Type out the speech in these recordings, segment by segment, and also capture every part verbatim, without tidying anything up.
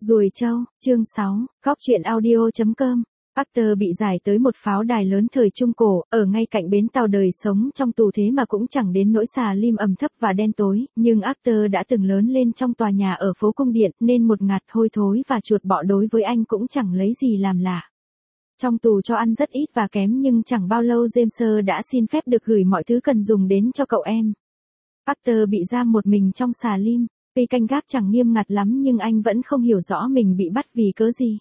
Ruồi trâu, chương sáu, góc truyện audio.com. Arthur bị giải tới một pháo đài lớn thời Trung Cổ, ở ngay cạnh bến tàu đời sống trong tù thế mà cũng chẳng đến nỗi xà lim ẩm thấp và đen tối, nhưng Arthur đã từng lớn lên trong tòa nhà ở phố Cung Điện nên một ngạt hôi thối và chuột bọ đối với anh cũng chẳng lấy gì làm lạ. Trong tù cho ăn rất ít và kém nhưng chẳng bao lâu James đã xin phép được gửi mọi thứ cần dùng đến cho cậu em. Arthur bị giam một mình trong xà lim. Tuy canh gác chẳng nghiêm ngặt lắm nhưng anh vẫn không hiểu rõ mình bị bắt vì cớ gì.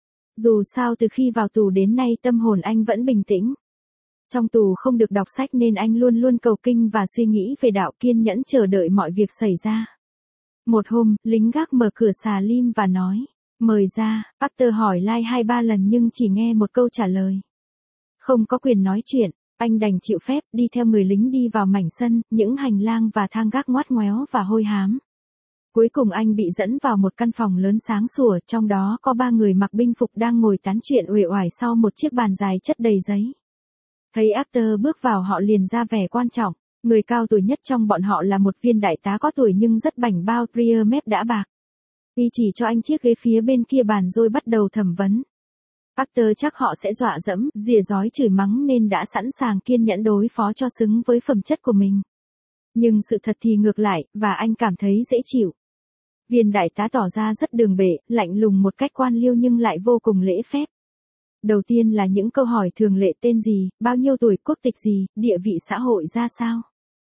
Dù sao từ khi vào tù đến nay tâm hồn anh vẫn bình tĩnh. Trong tù không được đọc sách nên anh luôn luôn cầu kinh và suy nghĩ về đạo, kiên nhẫn chờ đợi mọi việc xảy ra. Một hôm, lính gác mở cửa xà lim và nói, mời ra. Arthur hỏi lai hai ba lần nhưng chỉ nghe một câu trả lời. Không có quyền nói chuyện. Anh đành chịu phép đi theo người lính đi vào mảnh sân, những hành lang và thang gác ngoắt ngoéo và hôi hám. Cuối cùng anh bị dẫn vào một căn phòng lớn sáng sủa, trong đó có ba người mặc binh phục đang ngồi tán chuyện uể oải sau một chiếc bàn dài chất đầy giấy. Thấy Arthur bước vào họ liền ra vẻ quan trọng, người cao tuổi nhất trong bọn họ là một viên đại tá có tuổi nhưng rất bảnh bao, ria mép đã bạc. Y chỉ cho anh chiếc ghế phía bên kia bàn rồi bắt đầu thẩm vấn. Arthur chắc họ sẽ dọa dẫm, rỉa rói chửi mắng nên đã sẵn sàng kiên nhẫn đối phó cho xứng với phẩm chất của mình. Nhưng sự thật thì ngược lại, và anh cảm thấy dễ chịu. Viên đại tá tỏ ra rất đường bệ, lạnh lùng một cách quan liêu nhưng lại vô cùng lễ phép. Đầu tiên là những câu hỏi thường lệ: tên gì, bao nhiêu tuổi, quốc tịch gì, địa vị xã hội ra sao.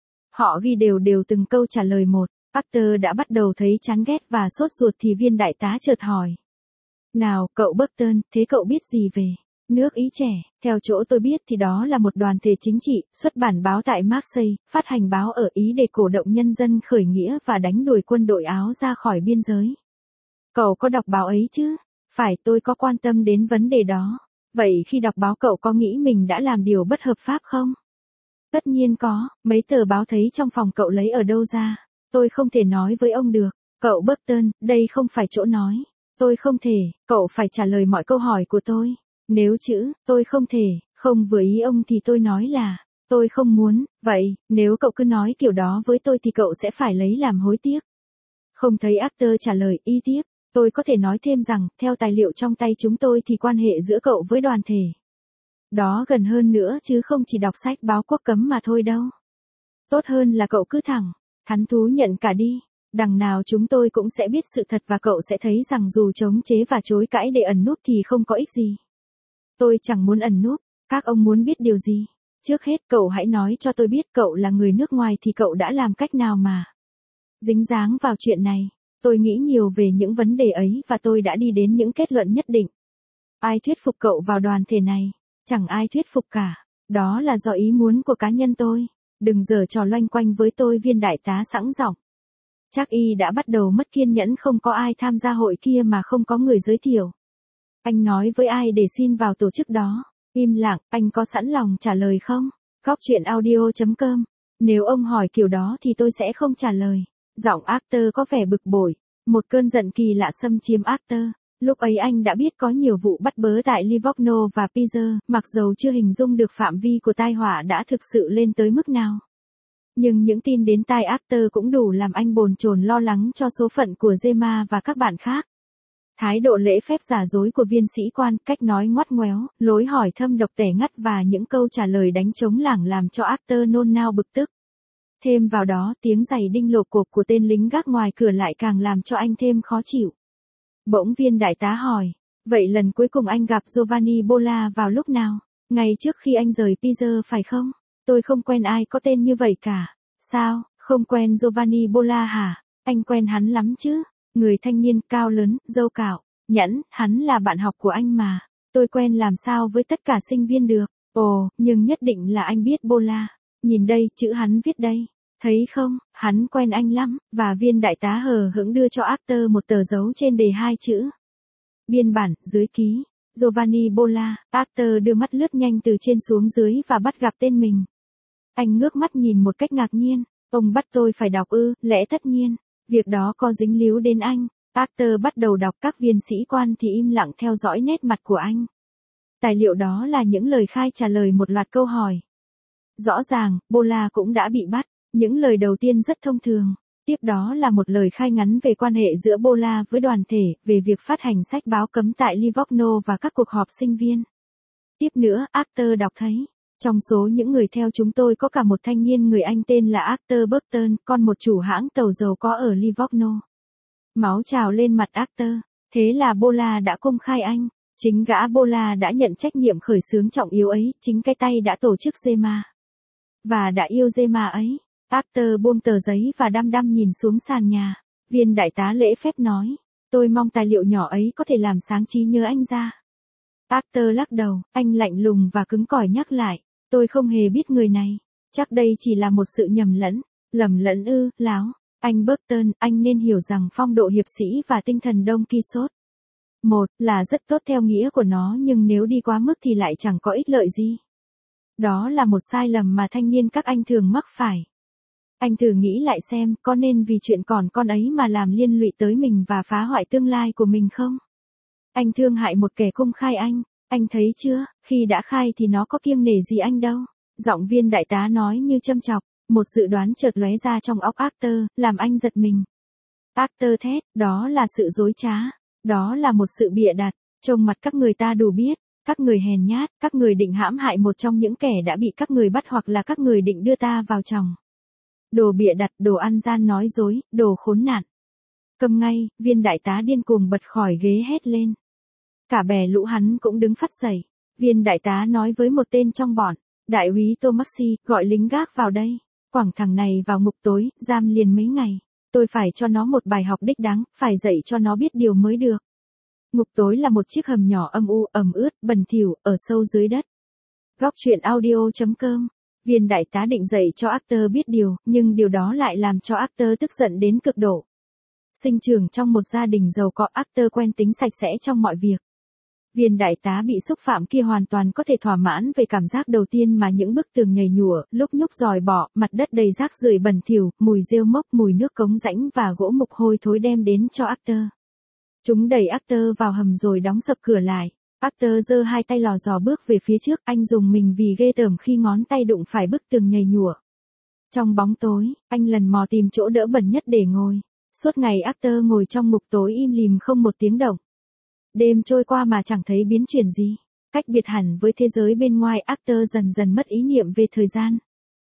Họ ghi đều đều từng câu trả lời một. Arthur đã bắt đầu thấy chán ghét và sốt ruột thì viên đại tá chợt hỏi. Nào, cậu Burton, thế cậu biết gì về nước Ý trẻ? Theo chỗ tôi biết thì đó là một đoàn thể chính trị, xuất bản báo tại Marseille, phát hành báo ở Ý để cổ động nhân dân khởi nghĩa và đánh đuổi quân đội Áo ra khỏi biên giới. Cậu có đọc báo ấy chứ? Phải, tôi có quan tâm đến vấn đề đó. Vậy khi đọc báo cậu có nghĩ mình đã làm điều bất hợp pháp không? Tất nhiên có, mấy tờ báo thấy trong phòng cậu lấy ở đâu ra? Tôi không thể nói với ông được. Cậu Burton, đây không phải chỗ nói. Tôi không thể, cậu phải trả lời mọi câu hỏi của tôi. Nếu chữ, tôi không thể, không vừa ý ông thì tôi nói là, tôi không muốn, vậy, nếu cậu cứ nói kiểu đó với tôi thì cậu sẽ phải lấy làm hối tiếc. Không thấy Arthur trả lời, y tiếp, tôi có thể nói thêm rằng, theo tài liệu trong tay chúng tôi thì quan hệ giữa cậu với đoàn thể. Đó gần hơn nữa chứ không chỉ đọc sách báo quốc cấm mà thôi đâu. Tốt hơn là cậu cứ thẳng, thắn thú nhận cả đi. Đằng nào chúng tôi cũng sẽ biết sự thật và cậu sẽ thấy rằng dù chống chế và chối cãi để ẩn núp thì không có ích gì. Tôi chẳng muốn ẩn núp, các ông muốn biết điều gì? Trước hết cậu hãy nói cho tôi biết cậu là người nước ngoài thì cậu đã làm cách nào mà dính dáng vào chuyện này. Tôi nghĩ nhiều về những vấn đề ấy và tôi đã đi đến những kết luận nhất định. Ai thuyết phục cậu vào đoàn thể này? Chẳng ai thuyết phục cả. Đó là do ý muốn của cá nhân tôi. Đừng giở trò loanh quanh với tôi, viên đại tá sẵn giọng. Chắc y đã bắt đầu mất kiên nhẫn, không có ai tham gia hội kia mà không có người giới thiệu. Anh nói với ai để xin vào tổ chức đó? Im lặng, anh có sẵn lòng trả lời không? Góc truyện audio.com. Nếu ông hỏi kiểu đó thì tôi sẽ không trả lời. Giọng Arthur có vẻ bực bội. Một cơn giận kỳ lạ xâm chiếm Arthur. Lúc ấy anh đã biết có nhiều vụ bắt bớ tại Livorno và Pisa, mặc dầu chưa hình dung được phạm vi của tai họa đã thực sự lên tới mức nào. Nhưng những tin đến tai Arthur cũng đủ làm anh bồn chồn lo lắng cho số phận của Gemma và các bạn khác. Thái độ lễ phép giả dối của viên sĩ quan, cách nói ngoắt ngoéo, lối hỏi thâm độc tẻ ngắt và những câu trả lời đánh trống lảng làm cho Arthur nôn nao bực tức. Thêm vào đó tiếng giày đinh lộp cộp của tên lính gác ngoài cửa lại càng làm cho anh thêm khó chịu. Bỗng viên đại tá hỏi, vậy lần cuối cùng anh gặp Giovanni Bolla vào lúc nào? Ngay trước khi anh rời Pisa phải không? Tôi không quen ai có tên như vậy cả. Sao, không quen Giovanni Bolla hả? Anh quen hắn lắm chứ? Người thanh niên cao lớn, râu cạo, nhẵn, hắn là bạn học của anh mà. Tôi quen làm sao với tất cả sinh viên được. Ồ, nhưng nhất định là anh biết Bolla. Nhìn đây, chữ hắn viết đây. Thấy không, hắn quen anh lắm. Và viên đại tá hờ hững đưa cho Arthur một tờ dấu trên đề hai chữ. Biên bản, dưới ký. Giovanni Bolla. Arthur đưa mắt lướt nhanh từ trên xuống dưới và bắt gặp tên mình. Anh ngước mắt nhìn một cách ngạc nhiên. Ông bắt tôi phải đọc ư? Lẽ tất nhiên. Việc đó có dính líu đến anh. Arthur bắt đầu đọc, các viên sĩ quan thì im lặng theo dõi nét mặt của anh. Tài liệu đó là những lời khai trả lời một loạt câu hỏi. Rõ ràng, Bolla cũng đã bị bắt. Những lời đầu tiên rất thông thường. Tiếp đó là một lời khai ngắn về quan hệ giữa Bola với đoàn thể, về việc phát hành sách báo cấm tại Livorno và các cuộc họp sinh viên. Tiếp nữa, Arthur đọc thấy, trong số những người theo chúng tôi có cả một thanh niên người Anh tên là Arthur Burton, con một chủ hãng tàu dầu có ở Livorno. Máu trào lên mặt Arthur, thế là Bola đã công khai anh. Chính gã Bola đã nhận trách nhiệm khởi xướng trọng yếu ấy, chính cái tay đã tổ chức Gemma. Và đã yêu Gemma ấy. Arthur buông tờ giấy và đăm đăm nhìn xuống sàn nhà. Viên đại tá lễ phép nói, tôi mong tài liệu nhỏ ấy có thể làm sáng trí nhớ anh ra. Arthur lắc đầu, anh lạnh lùng và cứng cỏi nhắc lại, tôi không hề biết người này. Chắc đây chỉ là một sự nhầm lẫn. Lầm lẫn ư, láo. Anh Burton, anh nên hiểu rằng phong độ hiệp sĩ và tinh thần Don Quixote. Một, là rất tốt theo nghĩa của nó nhưng nếu đi quá mức thì lại chẳng có ích lợi gì. Đó là một sai lầm mà thanh niên các anh thường mắc phải. Anh thử nghĩ lại xem, có nên vì chuyện còn con ấy mà làm liên lụy tới mình và phá hoại tương lai của mình không? Anh thương hại một kẻ công khai anh, anh thấy chưa, khi đã khai thì nó có kiêng nể gì anh đâu. Giọng viên đại tá nói như châm chọc, một dự đoán chợt lóe ra trong óc Arthur, làm anh giật mình. Arthur thét, đó là sự dối trá. Đó là một sự bịa đặt, trông mặt các người ta đủ biết, các người hèn nhát, các người định hãm hại một trong những kẻ đã bị các người bắt hoặc là các người định đưa ta vào chòng. Đồ bịa đặt, đồ ăn gian nói dối, đồ khốn nạn. Câm ngay, viên đại tá điên cuồng bật khỏi ghế hét lên. Cả bè lũ hắn cũng đứng phắt dậy. Viên đại tá nói với một tên trong bọn, đại úy Tomaxi, gọi lính gác vào đây, quẳng thằng này vào ngục tối, giam liền mấy ngày. Tôi phải cho nó một bài học đích đáng, phải dạy cho nó biết điều mới được. Ngục tối là một chiếc hầm nhỏ âm u, ẩm ướt, bẩn thỉu, ở sâu dưới đất. Góc truyện audio chấm com. Viên đại tá định dạy cho Arthur biết điều, nhưng điều đó lại làm cho Arthur tức giận đến cực độ. Sinh trưởng trong một gia đình giàu có, Arthur quen tính sạch sẽ trong mọi việc. Viên đại tá bị xúc phạm kia hoàn toàn có thể thỏa mãn về cảm giác đầu tiên mà những bức tường nhầy nhụa, lúc nhúc dòi bỏ, mặt đất đầy rác rưởi bẩn thỉu, mùi rêu mốc, mùi nước cống rãnh và gỗ mục hôi thối đem đến cho Arthur. Chúng đẩy Arthur vào hầm rồi đóng sập cửa lại. Arthur giơ hai tay lò dò bước về phía trước, anh dùng mình vì ghê tởm khi ngón tay đụng phải bức tường nhầy nhụa. Trong bóng tối, anh lần mò tìm chỗ đỡ bẩn nhất để ngồi. Suốt ngày Arthur ngồi trong ngục tối im lìm không một tiếng động. Đêm trôi qua mà chẳng thấy biến chuyển gì. Cách biệt hẳn với thế giới bên ngoài, Arthur dần dần mất ý niệm về thời gian.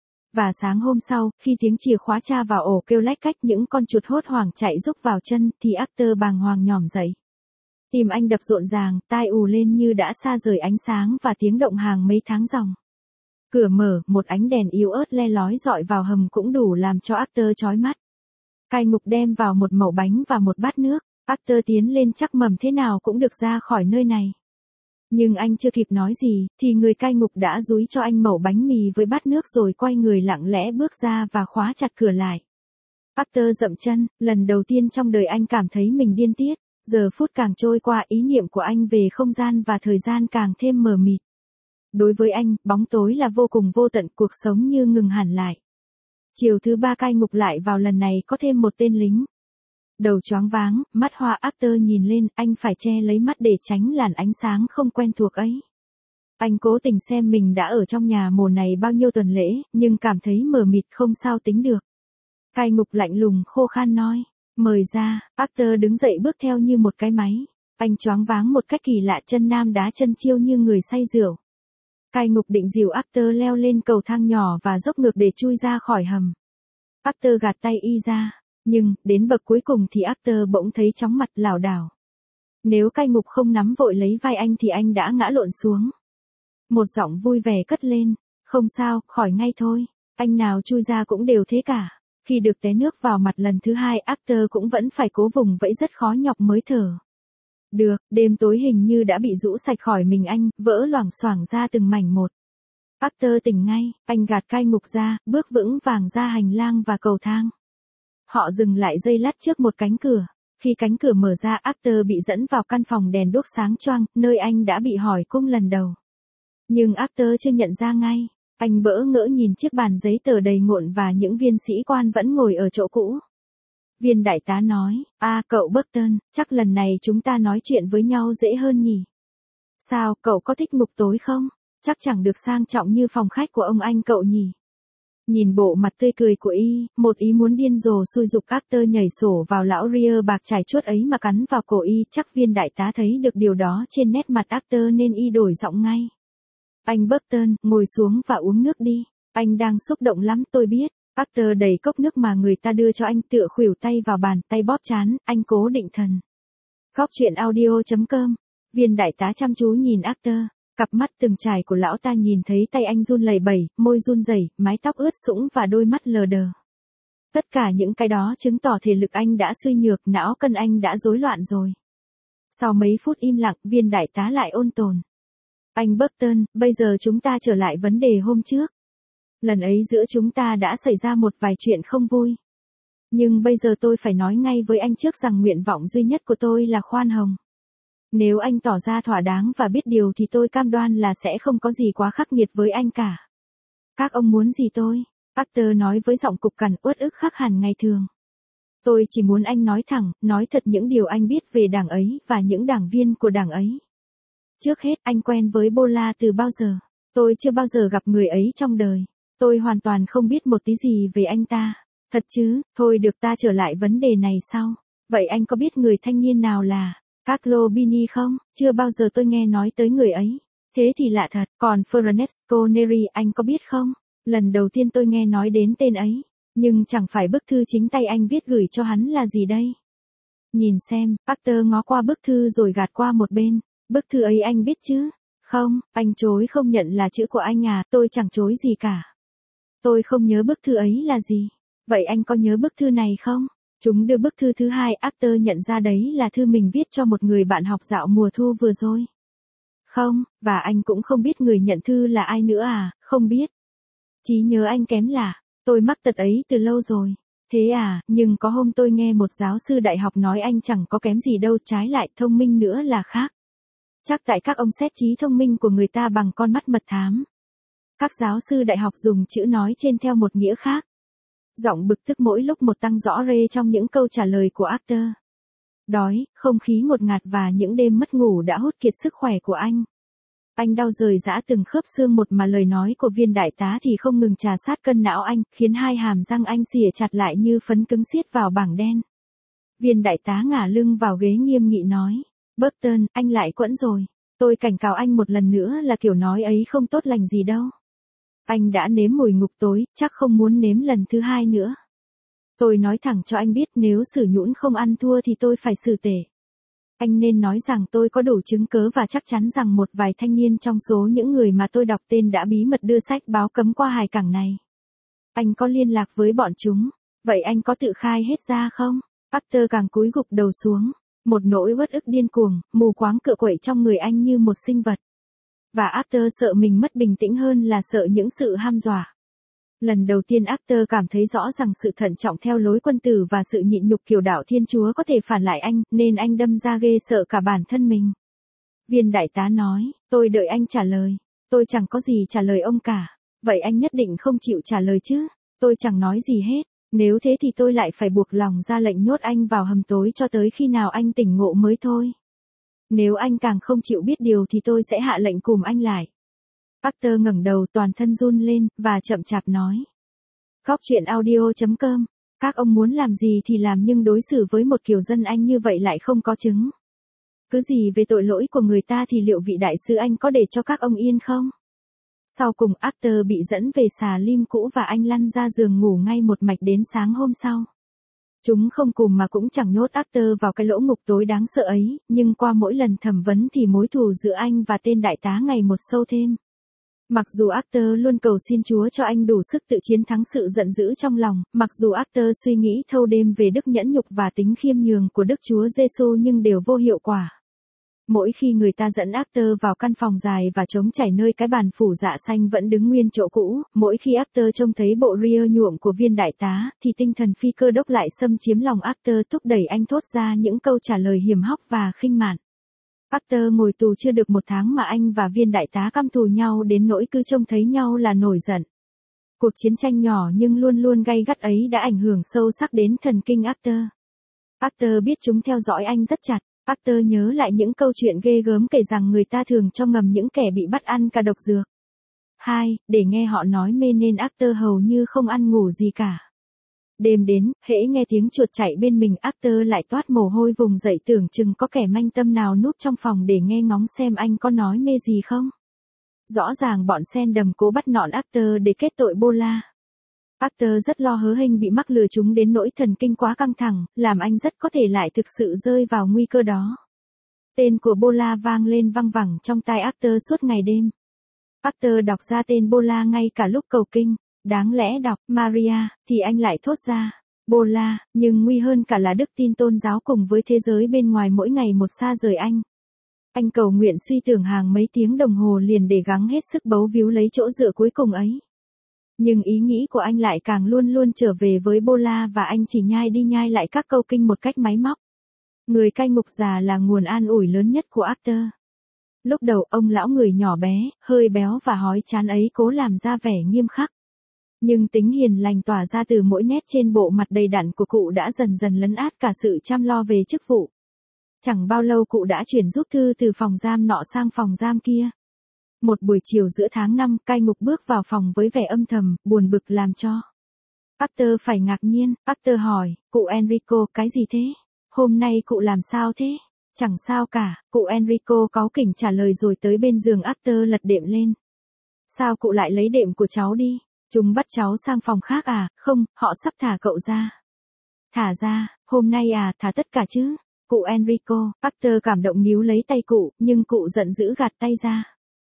Và sáng hôm sau, khi tiếng chìa khóa tra vào ổ kêu lách cách, những con chuột hốt hoảng chạy rúc vào chân, thì Arthur bàng hoàng nhỏm dậy. Tim anh đập rộn ràng, tai ù lên như đã xa rời ánh sáng và tiếng động hàng mấy tháng dòng. Cửa mở, một ánh đèn yếu ớt le lói dọi vào hầm cũng đủ làm cho Arthur chói mắt. Cai ngục đem vào một mẩu bánh và một bát nước. Arthur tiến lên chắc mầm thế nào cũng được ra khỏi nơi này. Nhưng anh chưa kịp nói gì, thì người cai ngục đã dúi cho anh mẩu bánh mì với bát nước rồi quay người lặng lẽ bước ra và khóa chặt cửa lại. Arthur dậm chân, lần đầu tiên trong đời anh cảm thấy mình điên tiết. Giờ phút càng trôi qua, ý niệm của anh về không gian và thời gian càng thêm mờ mịt. Đối với anh, bóng tối là vô cùng vô tận, cuộc sống như ngừng hẳn lại. Chiều thứ ba cai ngục lại vào, lần này có thêm một tên lính. Đầu choáng váng, mắt hoa, Arthur nhìn lên, anh phải che lấy mắt để tránh làn ánh sáng không quen thuộc ấy. Anh cố tình xem mình đã ở trong nhà mồ này bao nhiêu tuần lễ, nhưng cảm thấy mờ mịt không sao tính được. Cai ngục lạnh lùng khô khan nói, mời ra. Arthur đứng dậy bước theo như một cái máy. Anh choáng váng một cách kỳ lạ, chân nam đá chân chiêu như người say rượu. Cai ngục định dìu Arthur leo lên cầu thang nhỏ và dốc ngược để chui ra khỏi hầm. Arthur gạt tay y ra. Nhưng, đến bậc cuối cùng thì Arthur bỗng thấy chóng mặt lảo đảo. Nếu cai ngục không nắm vội lấy vai anh thì anh đã ngã lộn xuống. Một giọng vui vẻ cất lên, không sao, khỏi ngay thôi, anh nào chui ra cũng đều thế cả. Khi được té nước vào mặt lần thứ hai, Arthur cũng vẫn phải cố vùng vẫy rất khó nhọc mới thở. Được, đêm tối hình như đã bị rũ sạch khỏi mình anh, vỡ loảng xoảng ra từng mảnh một. Arthur tỉnh ngay, anh gạt cai ngục ra, bước vững vàng ra hành lang và cầu thang. Họ dừng lại giây lát trước một cánh cửa. Khi cánh cửa mở ra, Arthur bị dẫn vào căn phòng đèn đuốc sáng choang, nơi anh đã bị hỏi cung lần đầu. Nhưng Arthur chưa nhận ra ngay. Anh bỡ ngỡ nhìn chiếc bàn giấy tờ đầy ngộn và những viên sĩ quan vẫn ngồi ở chỗ cũ. Viên đại tá nói, à cậu Burton, chắc lần này chúng ta nói chuyện với nhau dễ hơn nhỉ? Sao, cậu có thích ngục tối không? Chắc chẳng được sang trọng như phòng khách của ông anh cậu nhỉ? Nhìn bộ mặt tươi cười của y, một ý muốn điên rồ xui giục Carter nhảy sổ vào lão Rear bạc trải chuốt ấy mà cắn vào cổ y, chắc viên đại tá thấy được điều đó trên nét mặt Carter nên y đổi giọng ngay. Anh Burton, ngồi xuống và uống nước đi, anh đang xúc động lắm tôi biết. Carter đẩy cốc nước mà người ta đưa cho anh tựa khuỷu tay vào bàn, tay bóp trán, anh cố định thần. Góc truyện audio chấm com, viên đại tá chăm chú nhìn Carter. Cặp mắt từng trải của lão ta nhìn thấy tay anh run lẩy bẩy, môi run rẩy, mái tóc ướt sũng và đôi mắt lờ đờ. Tất cả những cái đó chứng tỏ thể lực anh đã suy nhược, não cân anh đã rối loạn rồi. Sau mấy phút im lặng, viên đại tá lại ôn tồn. Anh Burton, bây giờ chúng ta trở lại vấn đề hôm trước. Lần ấy giữa chúng ta đã xảy ra một vài chuyện không vui. Nhưng bây giờ tôi phải nói ngay với anh trước rằng nguyện vọng duy nhất của tôi là khoan hồng. Nếu anh tỏ ra thỏa đáng và biết điều thì tôi cam đoan là sẽ không có gì quá khắc nghiệt với anh cả. Các ông muốn gì tôi? Carter nói với giọng cục cằn uất ức khác hẳn ngày thường. Tôi chỉ muốn anh nói thẳng, nói thật những điều anh biết về đảng ấy và những đảng viên của đảng ấy. Trước hết, anh quen với Bola từ bao giờ? Tôi chưa bao giờ gặp người ấy trong đời. Tôi hoàn toàn không biết một tí gì về anh ta. Thật chứ, thôi được ta trở lại vấn đề này sau. Vậy anh có biết người thanh niên nào là Carlo Bini không? Chưa bao giờ tôi nghe nói tới người ấy. Thế thì lạ thật, còn Francesco Neri anh có biết không? Lần đầu tiên tôi nghe nói đến tên ấy. Nhưng chẳng phải bức thư chính tay anh viết gửi cho hắn là gì đây? Nhìn xem, Carter ngó qua bức thư rồi gạt qua một bên. Bức thư ấy anh biết chứ? Không, anh chối không nhận là chữ của anh à, tôi chẳng chối gì cả. Tôi không nhớ bức thư ấy là gì. Vậy anh có nhớ bức thư này không? Chúng đưa bức thư thứ hai, Carter nhận ra đấy là thư mình viết cho một người bạn học dạo mùa thu vừa rồi. Không, và anh cũng không biết người nhận thư là ai nữa à, không biết. Trí nhớ anh kém lạ, tôi mắc tật ấy từ lâu rồi. Thế à, nhưng có hôm tôi nghe một giáo sư đại học nói anh chẳng có kém gì đâu, trái lại thông minh nữa là khác. Chắc tại các ông xét trí thông minh của người ta bằng con mắt mật thám. Các giáo sư đại học dùng chữ nói trên theo một nghĩa khác. Giọng bực tức mỗi lúc một tăng rõ rê trong những câu trả lời của Carter. Đói, không khí ngột ngạt và những đêm mất ngủ đã hút kiệt sức khỏe của anh. Anh đau rời rã từng khớp xương một mà lời nói của viên đại tá thì không ngừng trà sát cân não anh, khiến hai hàm răng anh xỉa chặt lại như phấn cứng siết vào bảng đen. Viên đại tá ngả lưng vào ghế nghiêm nghị nói. Burton, anh lại quẫn rồi. Tôi cảnh cáo anh một lần nữa là kiểu nói ấy không tốt lành gì đâu. Anh đã nếm mùi ngục tối, chắc không muốn nếm lần thứ hai nữa. Tôi nói thẳng cho anh biết nếu xử nhũn không ăn thua thì tôi phải xử tể. Anh nên nói rằng tôi có đủ chứng cớ và chắc chắn rằng một vài thanh niên trong số những người mà tôi đọc tên đã bí mật đưa sách báo cấm qua hải cảng này. Anh có liên lạc với bọn chúng, vậy anh có tự khai hết ra không? Carter càng cúi gục đầu xuống, một nỗi uất ức điên cuồng, mù quáng cựa quậy trong người anh như một sinh vật. Và Carter sợ mình mất bình tĩnh hơn là sợ những sự ham dọa. Lần đầu tiên Carter cảm thấy rõ rằng sự thận trọng theo lối quân tử và sự nhịn nhục kiểu đạo Thiên Chúa có thể phản lại anh, nên anh đâm ra ghê sợ cả bản thân mình. Viên đại tá nói, tôi đợi anh trả lời. Tôi chẳng có gì trả lời ông cả. Vậy anh nhất định không chịu trả lời chứ? Tôi chẳng nói gì hết. Nếu thế thì tôi lại phải buộc lòng ra lệnh nhốt anh vào hầm tối cho tới khi nào anh tỉnh ngộ mới thôi. Nếu anh càng không chịu biết điều thì tôi sẽ hạ lệnh cùm anh lại. Carter ngẩng đầu toàn thân run lên, và chậm chạp nói. Góc truyện audio chấm com, các ông muốn làm gì thì làm nhưng đối xử với một kiểu dân anh như vậy lại không có chứng. Cứ gì về tội lỗi của người ta thì liệu vị đại sứ anh có để cho các ông yên không? Sau cùng Carter bị dẫn về xà lim cũ và anh lăn ra giường ngủ ngay một mạch đến sáng hôm sau. Chúng không cùm mà cũng chẳng nhốt Carter vào cái lỗ ngục tối đáng sợ ấy, nhưng qua mỗi lần thẩm vấn thì mối thù giữa anh và tên đại tá ngày một sâu thêm. Mặc dù Carter luôn cầu xin Chúa cho anh đủ sức tự chiến thắng sự giận dữ trong lòng, mặc dù Carter suy nghĩ thâu đêm về đức nhẫn nhục và tính khiêm nhường của Đức Chúa Giêsu nhưng đều vô hiệu quả. Mỗi khi người ta dẫn Carter vào căn phòng dài và trống trải nơi cái bàn phủ dạ xanh vẫn đứng nguyên chỗ cũ, mỗi khi Carter trông thấy bộ ria nhuộm của viên đại tá, thì tinh thần phi cơ đốc lại xâm chiếm lòng Carter, thúc đẩy anh thốt ra những câu trả lời hiểm hóc và khinh mạn. Carter ngồi tù chưa được một tháng mà anh và viên đại tá căm thù nhau đến nỗi cứ trông thấy nhau là nổi giận. Cuộc chiến tranh nhỏ nhưng luôn luôn gay gắt ấy đã ảnh hưởng sâu sắc đến thần kinh Carter. Carter biết chúng theo dõi anh rất chặt. Carter nhớ lại những câu chuyện ghê gớm kể rằng người ta thường cho ngầm những kẻ bị bắt ăn cả độc dược. Khai, để nghe họ nói mê nên actor hầu như không ăn ngủ gì cả. Đêm đến, hễ nghe tiếng chuột chạy bên mình actor lại toát mồ hôi vùng dậy tưởng chừng có kẻ manh tâm nào núp trong phòng để nghe ngóng xem anh có nói mê gì không. Rõ ràng bọn sen đầm cố bắt nọn actor để kết tội Bola. Actor rất lo hớ hênh bị mắc lừa chúng đến nỗi thần kinh quá căng thẳng, làm anh rất có thể lại thực sự rơi vào nguy cơ đó. Tên của Bola vang lên văng vẳng trong tai actor suốt ngày đêm. Actor đọc ra tên Bola ngay cả lúc cầu kinh, đáng lẽ đọc Maria, thì anh lại thốt ra Bola, nhưng nguy hơn cả là đức tin tôn giáo cùng với thế giới bên ngoài mỗi ngày một xa rời anh. Anh cầu nguyện suy tưởng hàng mấy tiếng đồng hồ liền để gắng hết sức bấu víu lấy chỗ dựa cuối cùng ấy. Nhưng ý nghĩ của anh lại càng luôn luôn trở về với Bola và anh chỉ nhai đi nhai lại các câu kinh một cách máy móc. Người cai ngục già là nguồn an ủi lớn nhất của actor. Lúc đầu ông lão người nhỏ bé, hơi béo và hói chán ấy cố làm ra vẻ nghiêm khắc. Nhưng tính hiền lành tỏa ra từ mỗi nét trên bộ mặt đầy đặn của cụ đã dần dần lấn át cả sự chăm lo về chức vụ. Chẳng bao lâu cụ đã chuyển giúp thư từ phòng giam nọ sang phòng giam kia. Một buổi chiều giữa tháng năm, cai ngục bước vào phòng với vẻ âm thầm, buồn bực làm cho actor phải ngạc nhiên. Actor hỏi, cụ Enrico, cái gì thế? Hôm nay cụ làm sao thế? Chẳng sao cả, cụ Enrico cáu kỉnh trả lời rồi tới bên giường actor lật đệm lên. Sao cụ lại lấy đệm của cháu đi? Chúng bắt cháu sang phòng khác à? Không, họ sắp thả cậu ra. Thả ra, hôm nay à, thả tất cả chứ? Cụ Enrico, actor cảm động níu lấy tay cụ, nhưng cụ giận dữ gạt tay ra.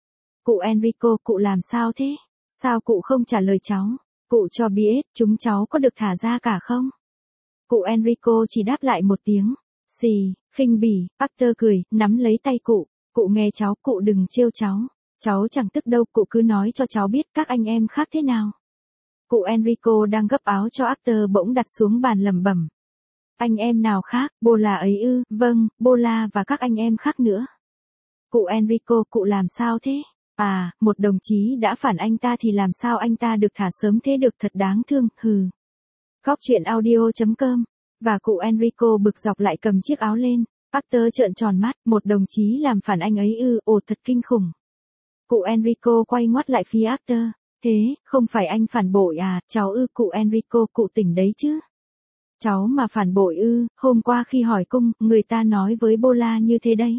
Cụ Enrico, cụ làm sao thế? Sao cụ không trả lời cháu? Cụ cho biết, chúng cháu có được thả ra cả không? Cụ Enrico chỉ đáp lại một tiếng. Xì, khinh bỉ, actor cười, nắm lấy tay cụ. Cụ nghe cháu, cụ đừng trêu cháu. Cháu chẳng tức đâu, cụ cứ nói cho cháu biết các anh em khác thế nào. Cụ Enrico đang gấp áo cho actor bỗng đặt xuống bàn lẩm bẩm. Anh em nào khác, Bola ấy ư? Vâng, Bola và các anh em khác nữa. Cụ Enrico, cụ làm sao thế? À, một đồng chí đã phản anh ta thì làm sao anh ta được thả sớm thế được, thật đáng thương, hừ. Góc truyện audio chấm com. Và cụ Enrico bực dọc lại cầm chiếc áo lên. Actor trợn tròn mắt, một đồng chí làm phản anh ấy ư? Ồ, thật kinh khủng. Cụ Enrico quay ngoắt lại phía actor. Thế, không phải anh phản bội à? Cháu ư? Cụ Enrico, cụ tỉnh đấy chứ? Cháu mà phản bội ư? Hôm qua khi hỏi cung, người ta nói với Bola như thế đấy.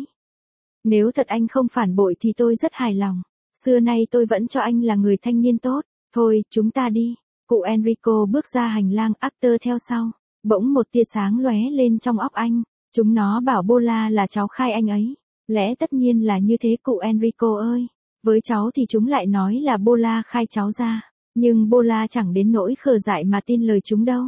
Nếu thật anh không phản bội thì tôi rất hài lòng. Xưa nay tôi vẫn cho anh là người thanh niên tốt. Thôi, chúng ta đi. Cụ Enrico bước ra hành lang, actor theo sau. Bỗng một tia sáng lóe lên trong óc anh. Chúng nó bảo Bola là cháu khai anh ấy. Lẽ tất nhiên là như thế cụ Enrico ơi. Với cháu thì chúng lại nói là Bola khai cháu ra. Nhưng Bola chẳng đến nỗi khờ dại mà tin lời chúng đâu.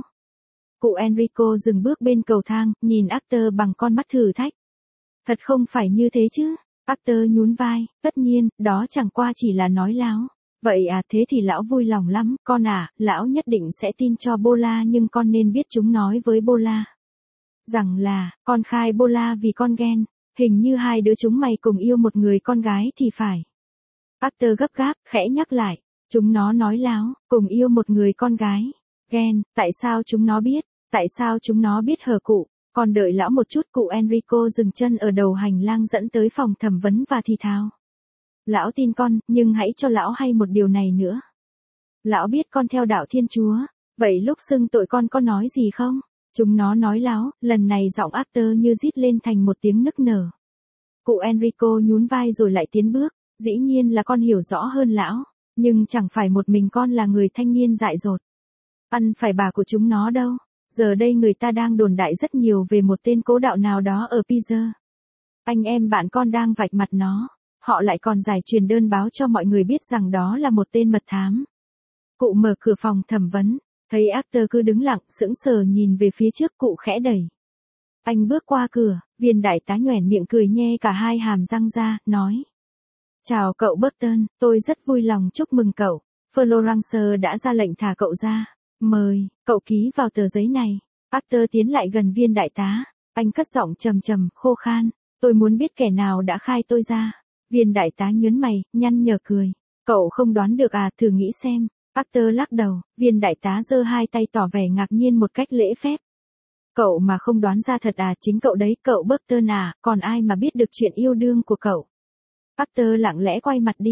Cụ Enrico dừng bước bên cầu thang, nhìn actor bằng con mắt thử thách. Thật không phải như thế chứ? Actor nhún vai, tất nhiên, đó chẳng qua chỉ là nói láo. Vậy à, thế thì lão vui lòng lắm, con à, lão nhất định sẽ tin cho Bola, nhưng con nên biết chúng nói với Bola rằng là, con khai Bola vì con ghen, hình như hai đứa chúng mày cùng yêu một người con gái thì phải. Actor gấp gáp, khẽ nhắc lại, chúng nó nói láo, cùng yêu một người con gái. Ghen, tại sao chúng nó biết, tại sao chúng nó biết hờ cụ? Còn đợi lão một chút, cụ Enrico dừng chân ở đầu hành lang dẫn tới phòng thẩm vấn và thì thào. Lão tin con, nhưng hãy cho lão hay một điều này nữa. Lão biết con theo đạo Thiên Chúa, vậy lúc xưng tội con có nói gì không? Chúng nó nói láo, lần này giọng actor như rít lên thành một tiếng nức nở. Cụ Enrico nhún vai rồi lại tiến bước, dĩ nhiên là con hiểu rõ hơn lão, nhưng chẳng phải một mình con là người thanh niên dại dột. Ăn phải bà của chúng nó đâu. Giờ đây người ta đang đồn đại rất nhiều về một tên cố đạo nào đó ở Pisa. Anh em bạn con đang vạch mặt nó. Họ lại còn giải truyền đơn báo cho mọi người biết rằng đó là một tên mật thám. Cụ mở cửa phòng thẩm vấn, thấy actor cứ đứng lặng, sững sờ nhìn về phía trước, cụ khẽ đẩy. Anh bước qua cửa, viên đại tá nhoẻn miệng cười nhe cả hai hàm răng ra, nói. Chào cậu Burton, tôi rất vui lòng chúc mừng cậu. Florence đã ra lệnh thả cậu ra. Mời, cậu ký vào tờ giấy này. Actor tiến lại gần viên đại tá. Anh cất giọng trầm trầm, khô khan. Tôi muốn biết kẻ nào đã khai tôi ra. Viên đại tá nhớn mày, nhăn nhở cười. Cậu không đoán được à, thử nghĩ xem. Actor lắc đầu, viên đại tá giơ hai tay tỏ vẻ ngạc nhiên một cách lễ phép. Cậu mà không đoán ra thật à, chính cậu đấy, cậu Burton à, còn ai mà biết được chuyện yêu đương của cậu. Actor lặng lẽ quay mặt đi.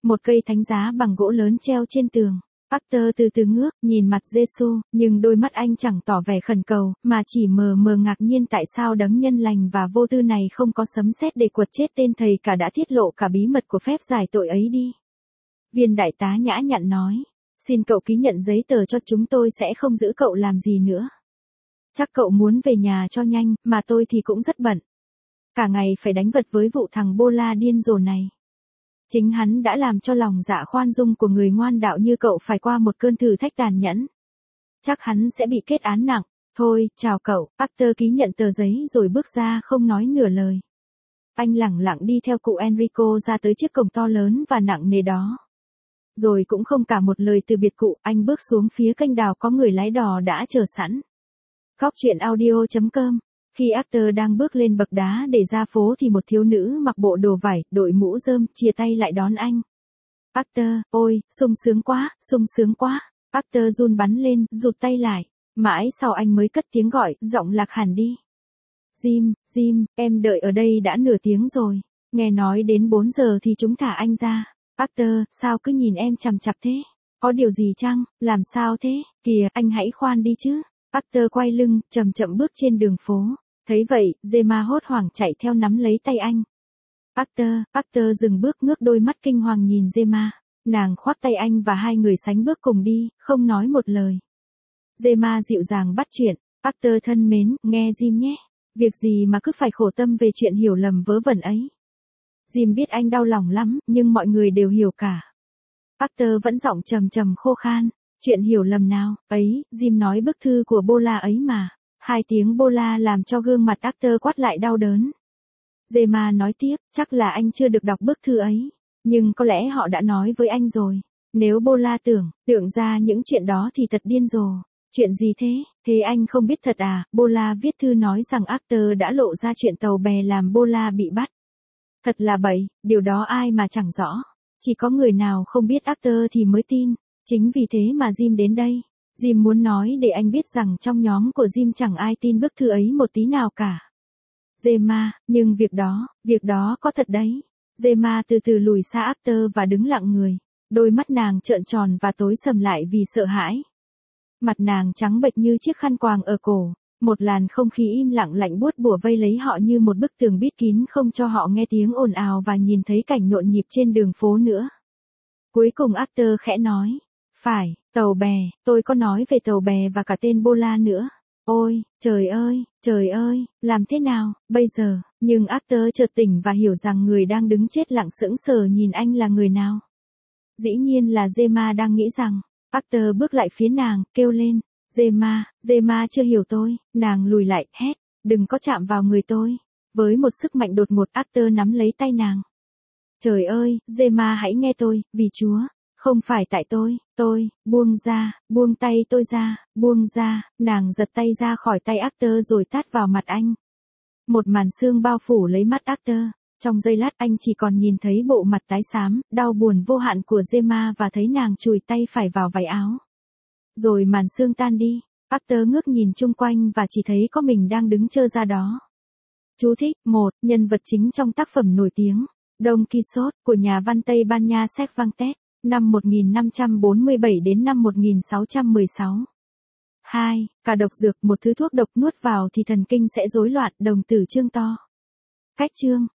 một cây thánh giá bằng gỗ lớn treo trên tường. Arthur từ từ ngước, nhìn mặt Giêsu, nhưng đôi mắt anh chẳng tỏ vẻ khẩn cầu, mà chỉ mờ mờ ngạc nhiên tại sao đấng nhân lành và vô tư này không có sấm sét để quật chết tên thầy cả đã tiết lộ cả bí mật của phép giải tội ấy đi. Viên đại tá nhã nhặn nói, xin cậu ký nhận giấy tờ cho chúng tôi sẽ không giữ cậu làm gì nữa. Chắc cậu muốn về nhà cho nhanh, mà tôi thì cũng rất bận. Cả ngày phải đánh vật với vụ thằng Bola điên rồ này. Chính hắn đã làm cho lòng dạ khoan dung của người ngoan đạo như cậu phải qua một cơn thử thách tàn nhẫn. Chắc hắn sẽ bị kết án nặng. Thôi, chào cậu. Arthur ký nhận tờ giấy rồi bước ra không nói nửa lời. Anh lẳng lặng đi theo cụ Enrico ra tới chiếc cổng to lớn và nặng nề đó. Rồi cũng không cả một lời từ biệt cụ, anh bước xuống phía kênh đào có người lái đò đã chờ sẵn. Góc truyện audio chấm com. Khi Arthur đang bước lên bậc đá để ra phố thì một thiếu nữ mặc bộ đồ vải, đội mũ rơm, chia tay lại đón anh. Arthur, ôi, sung sướng quá, sung sướng quá. Arthur run bắn lên, rụt tay lại. Mãi sau anh mới cất tiếng gọi, giọng lạc hẳn đi. Jim, Jim, em đợi ở đây đã nửa tiếng rồi. Nghe nói đến bốn giờ thì chúng thả anh ra. Arthur, sao cứ nhìn em chằm chặp thế? Có điều gì chăng? Làm sao thế? Kìa, anh hãy khoan đi chứ. Arthur quay lưng, chậm chậm bước trên đường phố. Thấy vậy, Gemma hốt hoảng chạy theo nắm lấy tay anh. Arthur, Arthur dừng bước ngước đôi mắt kinh hoàng nhìn Gemma. Nàng khoác tay anh và hai người sánh bước cùng đi, không nói một lời. Gemma dịu dàng bắt chuyện. Arthur thân mến, nghe Jim nhé. Việc gì mà cứ phải khổ tâm về chuyện hiểu lầm vớ vẩn ấy. Jim biết anh đau lòng lắm, nhưng mọi người đều hiểu cả. Arthur vẫn giọng trầm trầm khô khan. Chuyện hiểu lầm nào, ấy, Jim nói bức thư của Bola ấy mà. Hai tiếng Bola làm cho gương mặt Arthur quát lại đau đớn. Gemma nói tiếp, chắc là anh chưa được đọc bức thư ấy. Nhưng có lẽ họ đã nói với anh rồi. Nếu Bola tưởng, tưởng ra những chuyện đó thì thật điên rồ. Chuyện gì thế? Thế anh không biết thật à? Bola viết thư nói rằng Arthur đã lộ ra chuyện tàu bè làm Bola bị bắt. Thật là bậy, điều đó ai mà chẳng rõ. Chỉ có người nào không biết Arthur thì mới tin. Chính vì thế mà Jim đến đây. Jim muốn nói để anh biết rằng trong nhóm của Jim chẳng ai tin bức thư ấy một tí nào cả. Gemma, nhưng việc đó, việc đó có thật đấy. Gemma từ từ lùi xa Arthur và đứng lặng người. Đôi mắt nàng trợn tròn và tối sầm lại vì sợ hãi. Mặt nàng trắng bệch như chiếc khăn quàng ở cổ. Một làn không khí im lặng lạnh buốt bủa vây lấy họ như một bức tường bít kín không cho họ nghe tiếng ồn ào và nhìn thấy cảnh nhộn nhịp trên đường phố nữa. Cuối cùng Arthur khẽ nói. Phải, tàu bè, tôi có nói về tàu bè và cả tên Bola nữa. Ôi, trời ơi, trời ơi, làm thế nào, bây giờ, nhưng Arthur chợt tỉnh và hiểu rằng người đang đứng chết lặng sững sờ nhìn anh là người nào. Dĩ nhiên là Gemma đang nghĩ rằng, Arthur bước lại phía nàng, kêu lên, Gemma, Gemma chưa hiểu tôi, nàng lùi lại, hét, đừng có chạm vào người tôi. Với một sức mạnh đột ngột Arthur nắm lấy tay nàng. Trời ơi, Gemma hãy nghe tôi, vì Chúa. Không phải tại tôi, tôi, buông ra, buông tay tôi ra, buông ra, nàng giật tay ra khỏi tay Arthur rồi tát vào mặt anh. Một màn sương bao phủ lấy mắt Arthur, trong giây lát anh chỉ còn nhìn thấy bộ mặt tái xám, đau buồn vô hạn của Gemma và thấy nàng chùi tay phải vào váy áo. Rồi màn sương tan đi, Arthur ngước nhìn chung quanh và chỉ thấy có mình đang đứng trơ ra đó. Chú thích, một, nhân vật chính trong tác phẩm nổi tiếng, Don Quixote của nhà văn Tây Ban Nha Cervantes. Năm một nghìn năm trăm bốn mươi bảy đến năm một nghìn sáu trăm mười sáu. hai. Cả độc dược, một thứ thuốc độc nuốt vào thì thần kinh sẽ rối loạn, đồng tử trương to. Cách chương